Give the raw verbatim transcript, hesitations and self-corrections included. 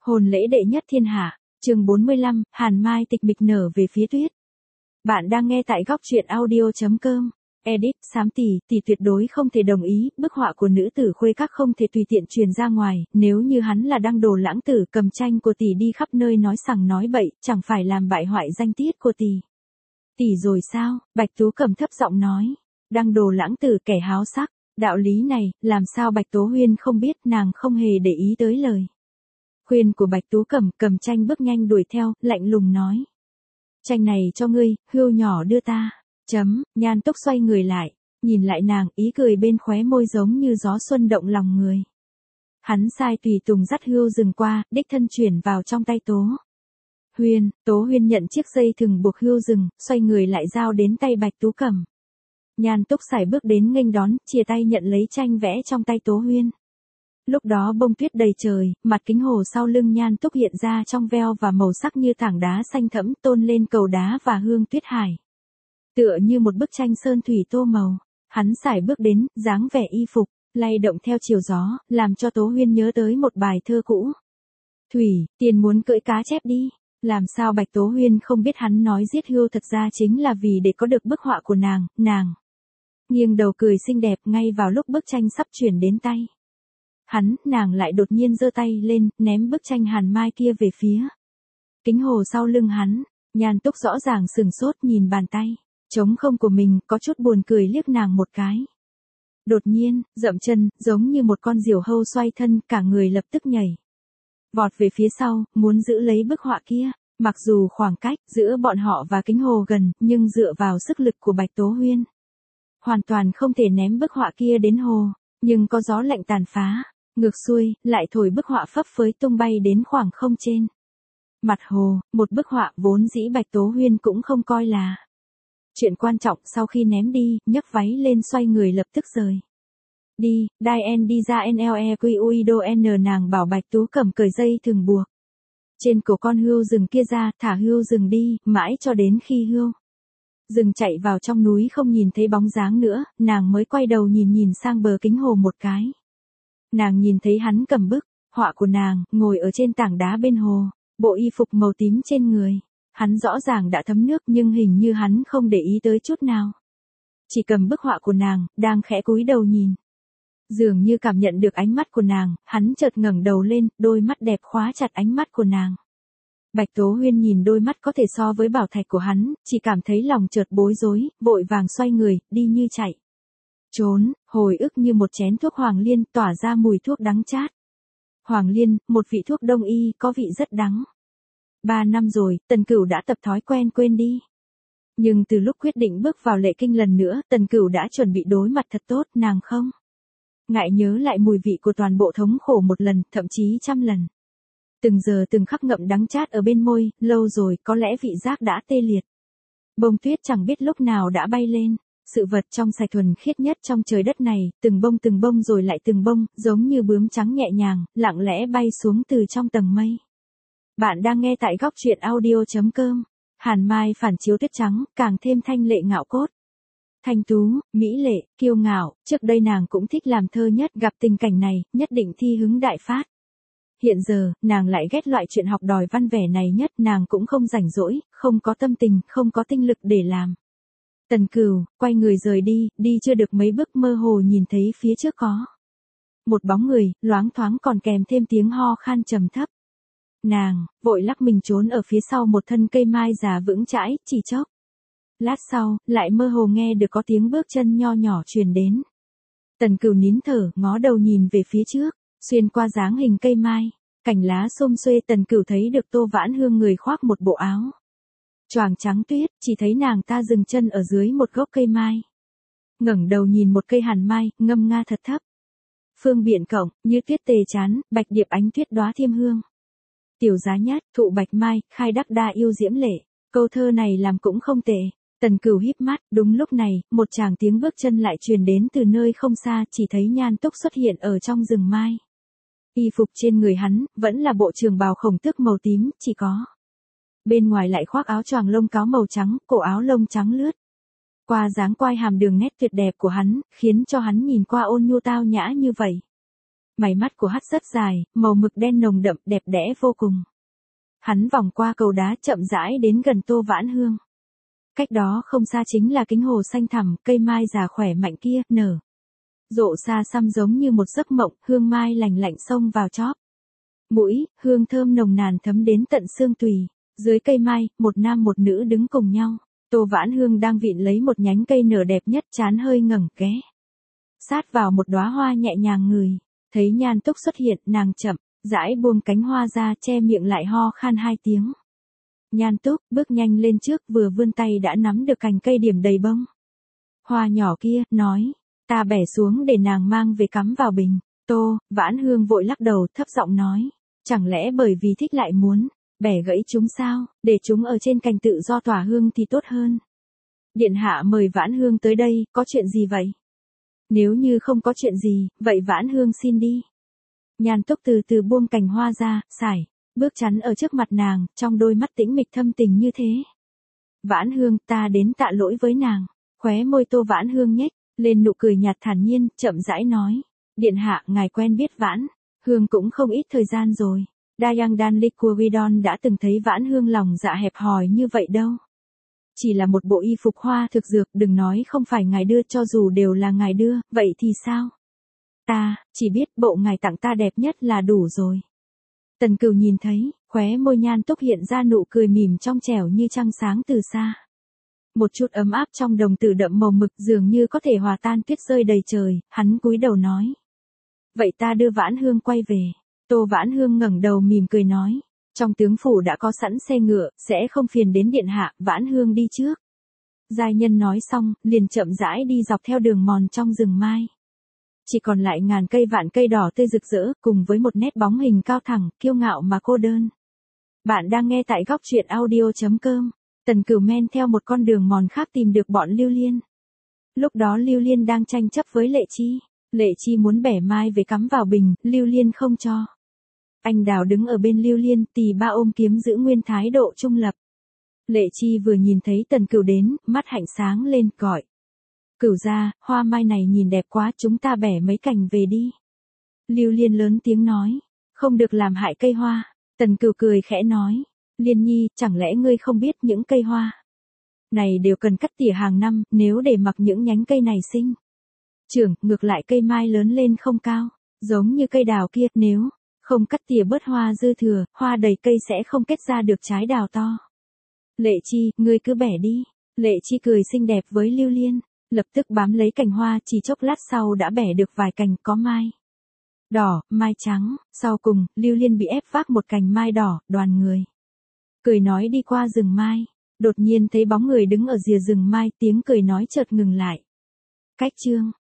Hôn lễ đệ nhất thiên hạ, chương bốn mươi lăm, Hàn Mai tịch mịch nở về phía tuyết. Bạn đang nghe tại góc truyện audio.com. Edit, Sám tỷ, tỷ tuyệt đối không thể đồng ý, bức họa của nữ tử Khuê Các không thể tùy tiện truyền ra ngoài, nếu như hắn là Đăng Đồ Lãng Tử cầm tranh của tỷ đi khắp nơi nói sằng nói bậy, chẳng phải làm bại hoại danh tiết của tỷ. Tỷ rồi sao? Bạch Tú Cầm thấp giọng nói. Đăng Đồ Lãng Tử kẻ háo sắc, đạo lý này, làm sao Bạch Tố Huyên không biết, nàng không hề để ý tới lời khuyên của Bạch Tú Cầm, cầm tranh bước nhanh đuổi theo, lạnh lùng nói. Tranh này cho ngươi, hươu nhỏ đưa ta. Chấm, Nhan Túc xoay người lại, nhìn lại nàng, ý cười bên khóe môi giống như gió xuân động lòng người. Hắn sai tùy tùng dắt hươu rừng qua, đích thân chuyển vào trong tay Tố Huyên, Tố Huyên nhận chiếc dây thừng buộc hươu rừng, xoay người lại giao đến tay Bạch Tú Cầm. Nhan Túc sải bước đến nghênh đón, chia tay nhận lấy tranh vẽ trong tay Tố Huyên. Lúc đó bông tuyết đầy trời, mặt kính hồ sau lưng Nhan Túc hiện ra trong veo và màu sắc như tảng đá xanh thẫm tôn lên cầu đá và hương tuyết hải. Tựa như một bức tranh sơn thủy tô màu, hắn sải bước đến, dáng vẻ y phục, lay động theo chiều gió, làm cho Tố Huyên nhớ tới một bài thơ cũ. Thủy, tiền muốn cưỡi cá chép đi. Làm sao Bạch Tố Huyên không biết hắn nói giết hươu thật ra chính là vì để có được bức họa của nàng, nàng nghiêng đầu cười xinh đẹp ngay vào lúc bức tranh sắp chuyển đến tay. Hắn, nàng lại đột nhiên giơ tay lên, ném bức tranh Hàn Mai kia về phía kính hồ sau lưng hắn. Nhan Túc rõ ràng sừng sốt nhìn bàn tay trống không của mình, có chút buồn cười liếc nàng một cái. Đột nhiên, dậm chân, giống như một con diều hâu xoay thân, cả người lập tức nhảy vọt về phía sau, muốn giữ lấy bức họa kia. Mặc dù khoảng cách giữa bọn họ và kính hồ gần, nhưng dựa vào sức lực của Bạch Tố Huyên, hoàn toàn không thể ném bức họa kia đến hồ. Nhưng có gió lạnh tàn phá, ngược xuôi, lại thổi bức họa phấp phới tung bay đến khoảng không trên mặt hồ. Một bức họa vốn dĩ Bạch Tố Huyên cũng không coi là chuyện quan trọng, sau khi ném đi, nhấc váy lên xoay người lập tức rời đi. Đai đi ra nle qiuido n nàng bảo Bạch Tú Cầm cởi dây thừng buộc trên cổ con hươu rừng kia ra, thả hươu rừng đi, mãi cho đến khi hươu rừng chạy vào trong núi không nhìn thấy bóng dáng nữa, nàng mới quay đầu nhìn nhìn sang bờ kính hồ một cái. Nàng nhìn thấy hắn cầm bức họa của nàng, ngồi ở trên tảng đá bên hồ, bộ y phục màu tím trên người. Hắn rõ ràng đã thấm nước nhưng hình như hắn không để ý tới chút nào. Chỉ cầm bức họa của nàng, đang khẽ cúi đầu nhìn. Dường như cảm nhận được ánh mắt của nàng, hắn chợt ngẩng đầu lên, đôi mắt đẹp khóa chặt ánh mắt của nàng. Bạch Tố Huyên nhìn đôi mắt có thể so với bảo thạch của hắn, chỉ cảm thấy lòng chợt bối rối, vội vàng xoay người, đi như chạy trốn. Hồi ức như một chén thuốc Hoàng Liên tỏa ra mùi thuốc đắng chát. Hoàng Liên, một vị thuốc đông y, có vị rất đắng. Ba năm rồi, Tần Cửu đã tập thói quen quên đi. Nhưng từ lúc quyết định bước vào lệ kinh lần nữa, Tần Cửu đã chuẩn bị đối mặt thật tốt, nàng không ngại nhớ lại mùi vị của toàn bộ thống khổ một lần, thậm chí trăm lần. Từng giờ từng khắc ngậm đắng chát ở bên môi, lâu rồi, có lẽ vị giác đã tê liệt. Bông tuyết chẳng biết lúc nào đã bay lên. Sự vật trong sạch thuần khiết nhất trong trời đất này, từng bông từng bông rồi lại từng bông, giống như bướm trắng nhẹ nhàng, lặng lẽ bay xuống từ trong tầng mây. Bạn đang nghe tại góc truyện audio.com. Hàn Mai phản chiếu tuyết trắng, càng thêm thanh lệ ngạo cốt. Thanh tú, mỹ lệ, kiêu ngạo, trước đây nàng cũng thích làm thơ nhất, gặp tình cảnh này, nhất định thi hứng đại phát. Hiện giờ, nàng lại ghét loại chuyện học đòi văn vẻ này nhất, nàng cũng không rảnh rỗi, không có tâm tình, không có tinh lực để làm. Tần Cửu, quay người rời đi, đi chưa được mấy bước mơ hồ nhìn thấy phía trước có một bóng người, loáng thoáng còn kèm thêm tiếng ho khan trầm thấp. Nàng, vội lắc mình trốn ở phía sau một thân cây mai già vững chãi, chỉ chốc lát sau, lại mơ hồ nghe được có tiếng bước chân nho nhỏ truyền đến. Tần Cửu nín thở, ngó đầu nhìn về phía trước, xuyên qua dáng hình cây mai, cành lá xum xuê, Tần Cửu thấy được Tô Vãn Hương người khoác một bộ áo choàng trắng tuyết, chỉ thấy nàng ta dừng chân ở dưới một gốc cây mai. Ngẩng đầu nhìn một cây hàn mai, ngâm nga thật thấp. Phương biện cộng, như tuyết tề chán, bạch điệp ánh tuyết đóa thiêm hương. Tiểu giá nhất, thụ bạch mai, khai đắc đa yêu diễm lệ. Câu thơ này làm cũng không tệ. Tần Cửu híp mắt, đúng lúc này, một tràng tiếng bước chân lại truyền đến từ nơi không xa, chỉ thấy Nhan Túc xuất hiện ở trong rừng mai. Y phục trên người hắn, vẫn là bộ trường bào khổng tước màu tím, chỉ có bên ngoài lại khoác áo choàng lông cáo màu trắng, cổ áo lông trắng lướt qua dáng quai hàm đường nét tuyệt đẹp của hắn, khiến cho hắn nhìn qua ôn nhu tao nhã như vậy. Mày mắt của Hắt rất dài, màu mực đen nồng đậm, đẹp đẽ vô cùng. Hắn vòng qua cầu đá chậm rãi đến gần Tô Vãn Hương. Cách đó không xa chính là kính hồ xanh thẳm, cây mai già khỏe mạnh kia, nở. Rộ xa xăm giống như một giấc mộng, hương mai lành lạnh xông vào chóp. Mũi, hương thơm nồng nàn thấm đến tận xương tùy. Dưới cây mai, một nam một nữ đứng cùng nhau. Tô Vãn Hương đang vịn lấy một nhánh cây nở đẹp nhất, trán hơi ngẩng ké. Sát vào một đóa hoa nhẹ nhàng ngửi. Thấy Nhan Túc xuất hiện, nàng chậm, rãi buông cánh hoa ra, che miệng lại ho khan hai tiếng. Nhan Túc bước nhanh lên trước, vừa vươn tay đã nắm được cành cây điểm đầy bông. Hoa nhỏ kia, nói, ta bẻ xuống để nàng mang về cắm vào bình. Tô Vãn Hương vội lắc đầu, thấp giọng nói, chẳng lẽ bởi vì thích lại muốn bẻ gãy chúng sao, để chúng ở trên cành tự do tỏa hương thì tốt hơn. Điện hạ mời Vãn Hương tới đây, có chuyện gì vậy? Nếu như không có chuyện gì, vậy Vãn Hương xin đi. Nhan Túc từ từ buông cành hoa ra, sải, bước chắn ở trước mặt nàng, trong đôi mắt tĩnh mịch thâm tình như thế. Vãn Hương, ta đến tạ lỗi với nàng. Khóe môi Tô Vãn Hương nhếch lên nụ cười nhạt thản nhiên, chậm rãi nói, điện hạ, ngài quen biết Vãn Hương cũng không ít thời gian rồi. Dayang Danlikuridon đã từng thấy Vãn Hương lòng dạ hẹp hòi như vậy đâu. Chỉ là một bộ y phục hoa thực dược, đừng nói không phải ngài đưa, cho dù đều là ngài đưa, vậy thì sao? Ta, chỉ biết bộ ngài tặng ta đẹp nhất là đủ rồi. Tần Cửu nhìn thấy, khóe môi Nhan Túc hiện ra nụ cười mỉm trong trẻo như trăng sáng từ xa. Một chút ấm áp trong đồng tử đậm màu mực dường như có thể hòa tan tuyết rơi đầy trời, hắn cúi đầu nói. Vậy ta đưa Vãn Hương quay về. Tô Vãn Hương ngẩng đầu mỉm cười nói. Trong tướng phủ đã có sẵn xe ngựa, sẽ không phiền đến điện hạ, Vãn Hương đi trước. Giai nhân nói xong, liền chậm rãi đi dọc theo đường mòn trong rừng mai. Chỉ còn lại ngàn cây vạn cây đỏ tươi rực rỡ, cùng với một nét bóng hình cao thẳng, kiêu ngạo mà cô đơn. Bạn đang nghe tại góc truyện audio chấm com. Tần Cửu men theo một con đường mòn khác tìm được bọn Lưu Liên. Lúc đó Lưu Liên đang tranh chấp với Lệ Chi. Lệ Chi muốn bẻ mai về cắm vào bình, Lưu Liên không cho. Anh Đào đứng ở bên Lưu Liên, tỳ ba ôm kiếm giữ nguyên thái độ trung lập. Lệ Chi vừa nhìn thấy Tần Cửu đến, mắt hạnh sáng lên, gọi. Cửu gia, hoa mai này nhìn đẹp quá, chúng ta bẻ mấy cành về đi. Lưu Liên lớn tiếng nói, không được làm hại cây hoa. Tần Cửu cười khẽ nói, Liên nhi, chẳng lẽ ngươi không biết những cây hoa này đều cần cắt tỉa hàng năm, nếu để mặc những nhánh cây này sinh trưởng, ngược lại cây mai lớn lên không cao, giống như cây đào kia, nếu không cắt tỉa bớt hoa dư thừa, hoa đầy cây sẽ không kết ra được trái đào to. Lệ Chi, ngươi cứ bẻ đi. Lệ Chi cười xinh đẹp với Lưu Liên, lập tức bám lấy cành hoa, chỉ chốc lát sau đã bẻ được vài cành có mai đỏ, mai trắng. Sau cùng, Lưu Liên bị ép vác một cành mai đỏ, đoàn người cười nói đi qua rừng mai. Đột nhiên thấy bóng người đứng ở rìa rừng mai, tiếng cười nói chợt ngừng lại. Cách chương